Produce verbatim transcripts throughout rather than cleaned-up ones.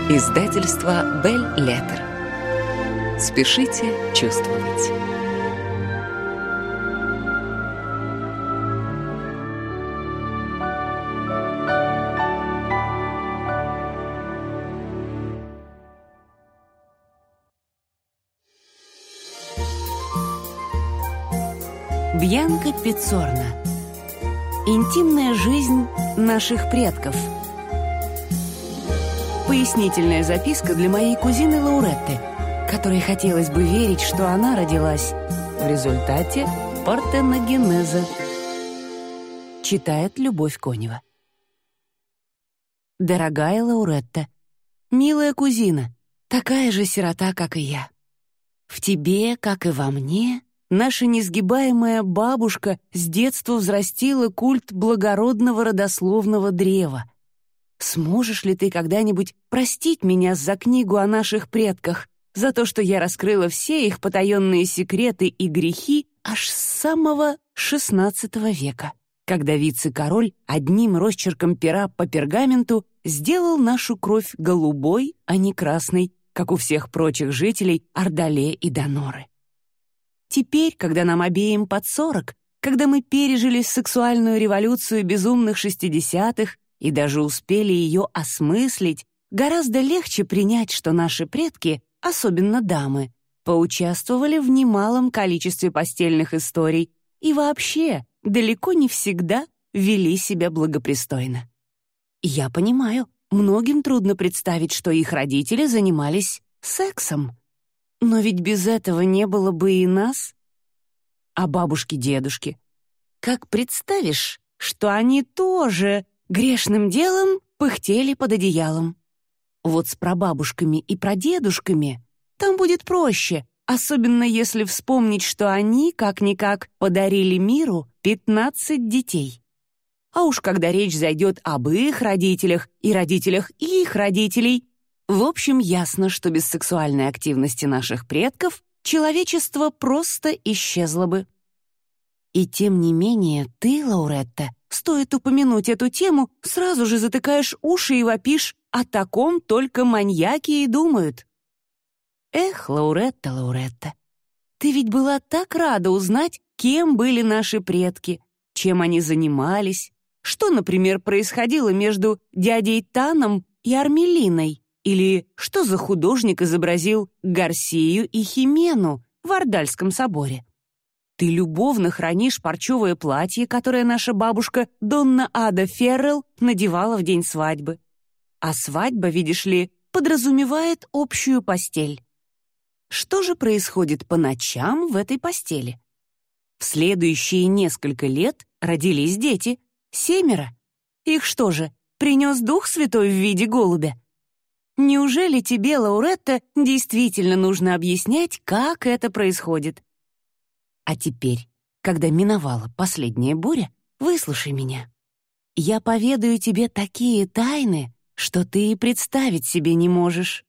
Издательство Бель Леттер. Спешите чувствовать. Бьянка Пиццорна. Интимная жизнь наших предков. Пояснительная записка для моей кузины Лауретты, которой хотелось бы верить, что она родилась в результате партеногенеза. Читает Любовь Конева. Дорогая Лауретта, милая кузина, такая же сирота, как и я. В тебе, как и во мне, наша несгибаемая бабушка с детства взрастила культ благородного родословного древа. Сможешь ли ты когда-нибудь простить меня за книгу о наших предках, за то, что я раскрыла все их потаенные секреты и грехи аж с самого шестнадцатого века, когда вице-король одним росчерком пера по пергаменту сделал нашу кровь голубой, а не красной, как у всех прочих жителей Ордале и Доноры? Теперь, когда нам обеим под сорок, когда мы пережили сексуальную революцию безумных шестидесятых и даже успели ее осмыслить, гораздо легче принять, что наши предки, особенно дамы, поучаствовали в немалом количестве постельных историй и вообще далеко не всегда вели себя благопристойно. Я понимаю, многим трудно представить, что их родители занимались сексом. Но ведь без этого не было бы и нас. А бабушки-дедушки? Как представишь, что они тоже грешным делом пыхтели под одеялом? Вот с прабабушками и прадедушками там будет проще, особенно если вспомнить, что они, как-никак, подарили миру пятнадцать детей. А уж когда речь зайдет об их родителях и родителях их родителей, в общем, ясно, что без сексуальной активности наших предков человечество просто исчезло бы. И тем не менее ты, Лауретта, стоит упомянуть эту тему, сразу же затыкаешь уши и вопишь: о таком только маньяки и думают. Эх, Лауретта, Лауретта, ты ведь была так рада узнать, кем были наши предки, чем они занимались, что, например, происходило между дядей Таном и Армелиной, или что за художник изобразил Гарсию и Химену в Ордальском соборе. Ты любовно хранишь парчевое платье, которое наша бабушка Донна Ада Феррелл надевала в день свадьбы. А свадьба, видишь ли, подразумевает общую постель. Что же происходит по ночам в этой постели? В следующие несколько лет родились дети. Семеро. Их что же, принес Дух Святой в виде голубя? Неужели тебе, Лауретта, действительно нужно объяснять, как это происходит? А теперь, когда миновала последняя буря, выслушай меня. Я поведаю тебе такие тайны, что ты и представить себе не можешь.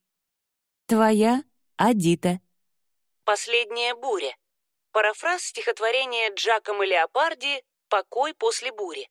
Твоя Адита. Последняя буря. Парафраз стихотворения Джакомо Леопарди «Покой после бури».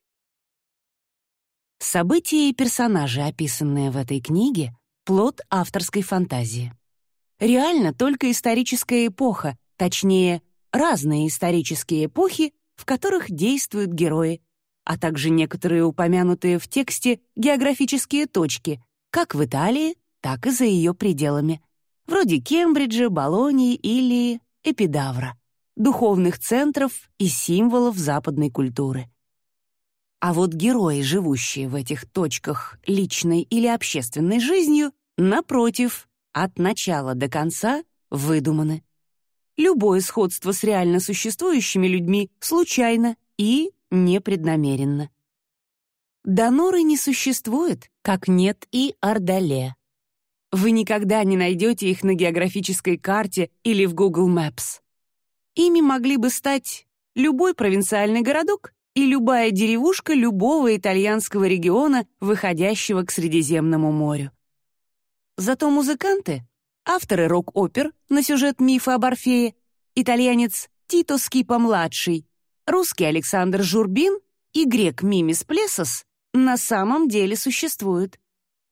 События и персонажи, описанные в этой книге, плод авторской фантазии. Реально только историческая эпоха, точнее, разные исторические эпохи, в которых действуют герои, а также некоторые упомянутые в тексте географические точки, как в Италии, так и за ее пределами, вроде Кембриджа, Болоньи или Эпидавра, духовных центров и символов западной культуры. А вот герои, живущие в этих точках личной или общественной жизнью, напротив, от начала до конца выдуманы. Любое сходство с реально существующими людьми случайно и непреднамеренно. Доноры не существует, как нет и Ордале. Вы никогда не найдете их на географической карте или в Google Maps. Ими могли бы стать любой провинциальный городок и любая деревушка любого итальянского региона, выходящего к Средиземному морю. Зато музыканты, авторы рок-опер на сюжет мифа об Орфее, итальянец Тито Скипа-младший, русский Александр Журбин и грек Мимис Плесос на самом деле существуют.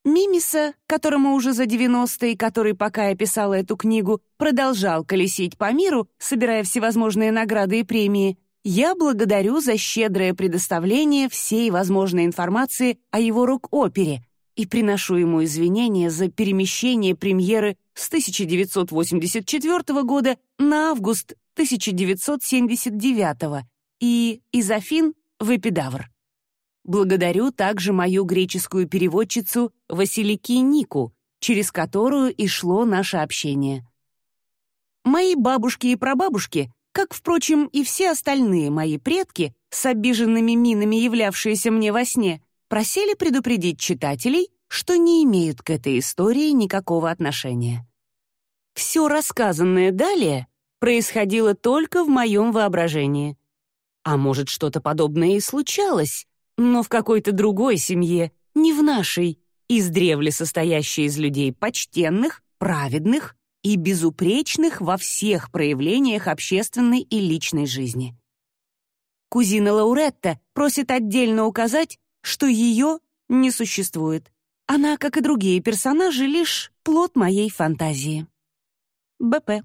Мимиса, которому уже за девяносто и который, пока я писала эту книгу, продолжал колесить по миру, собирая всевозможные награды и премии, я благодарю за щедрое предоставление всей возможной информации о его рок-опере и приношу ему извинения за перемещение премьеры с тысяча девятьсот восемьдесят четвёртого года на август тысяча девятьсот семьдесят девятого и из Афин в Эпидавр. Благодарю также мою греческую переводчицу Василики Нику, через которую и шло наше общение. Мои бабушки и прабабушки, как, впрочем, и все остальные мои предки, с обиженными минами, являвшиеся мне во сне, просили предупредить читателей, что не имеют к этой истории никакого отношения. Все рассказанное далее происходило только в моем воображении. А может, что-то подобное и случалось, но в какой-то другой семье, не в нашей, издревле состоящей из людей почтенных, праведных и безупречных во всех проявлениях общественной и личной жизни. Кузина Лауретта просит отдельно указать, что ее не существует. Она, как и другие персонажи, лишь плод моей фантазии. Б П.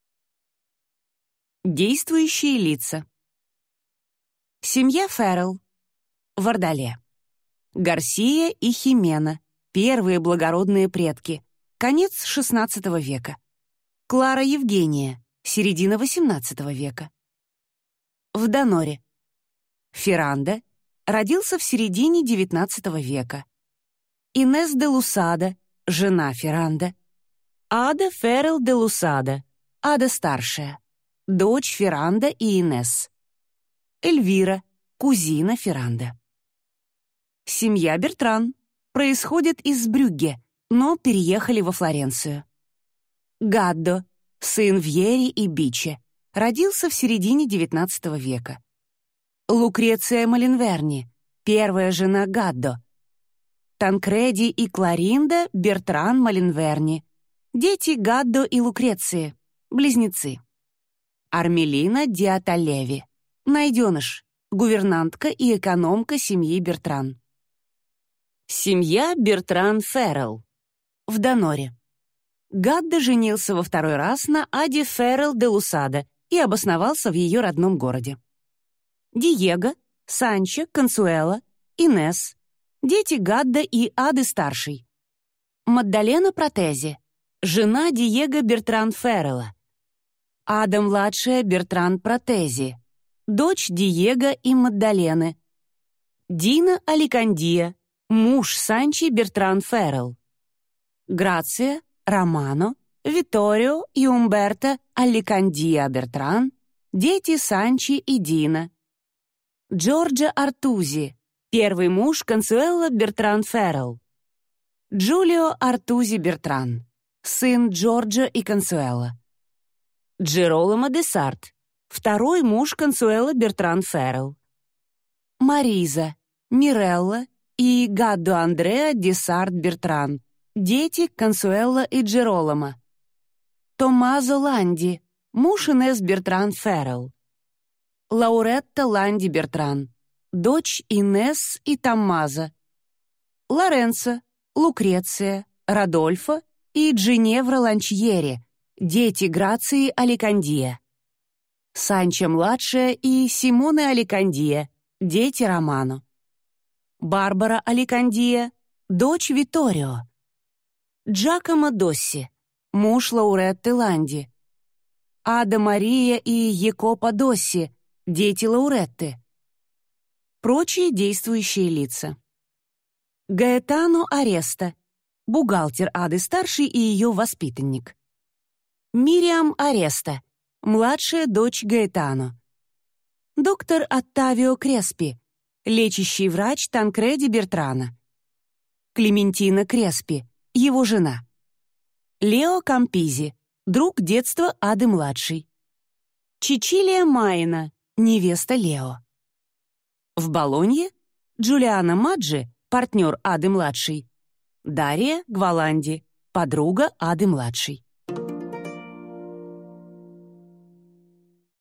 Действующие лица. Семья Феррелл. Вардале. Гарсия и Химена, первые благородные предки, конец шестнадцатого века. Клара Евгения, середина восемнадцатого века. В Доноре. Ферранда, родился в середине девятнадцатого века. Инес де Лусада, жена Ферранда. Ада Феррелл де Лусада, Ада старшая, дочь Ферранда и Инес. Эльвира, кузина Ферранда. Семья Бертран происходит из Брюгге, но переехали во Флоренцию. Гаддо, сын Вьери и Биче, родился в середине девятнадцатого века. Лукреция Малинверни, первая жена Гаддо. Танкреди и Кларинда Бертран Малинверни, дети Гаддо и Лукреции, близнецы. Армелина Диаталеви, найденыш, гувернантка и экономка семьи Бертран. Семья Бертран Феррелл. В Доноре. Гаддо женился во второй раз на Аде Феррелл де Лусада и обосновался в ее родном городе. Диего, Санчо, Консуэла, Инес, дети Гаддо и Ады старшей. Маддалена Протези, жена Диего Бертран Феррелла. Ада младшая Бертран Протези, дочь Диего и Маддалены. Дина Аликандия, муж Санчи Бертран Феррелл. Грация, Романо, Витторио и Умберто Аликандия Бертран, дети Санчи и Дина. Джорджо Артузи, первый муж Консуэла Бертран Феррелл. Джулио Артузи Бертран, сын Джорджо и Консуэла. Джероломо де Сарт, второй муж Консуэла Бертран Феррелл. Мариза, Мирелла и Гаддо Андреа де Сарт Бертран, дети Консуэла и Джероломо. Томмазо Ланди, муж Инес Бертран Феррелл. Лауретта Ланди Бертран, дочь Инес и Томмазо. Лоренцо, Лукреция, Родольфо и Джиневра Ланчьери, дети Грации Аликандия. Санчо-младшая и Симоне Аликандия, дети Романо. Барбара Аликандия, дочь Витторио. Джакомо Досси, муж Лауретты Ланди. Ада Мария и Якопо Досси, дети Лауретты. Прочие действующие лица. Гаэтано Ареста, бухгалтер Ады старшей и ее воспитанник. Мириам Ареста, младшая дочь Гаэтано. Доктор Оттавио Креспи, лечащий врач Танкреди Бертрана. Клементина Креспи, его жена. Лео Кампизи, друг детства Ады-младшей. Чичилия Майна, невеста Лео. В Болонье Джулиана Маджи, партнер Ады-младшей. Дарья Гваланди, подруга Ады-младшей.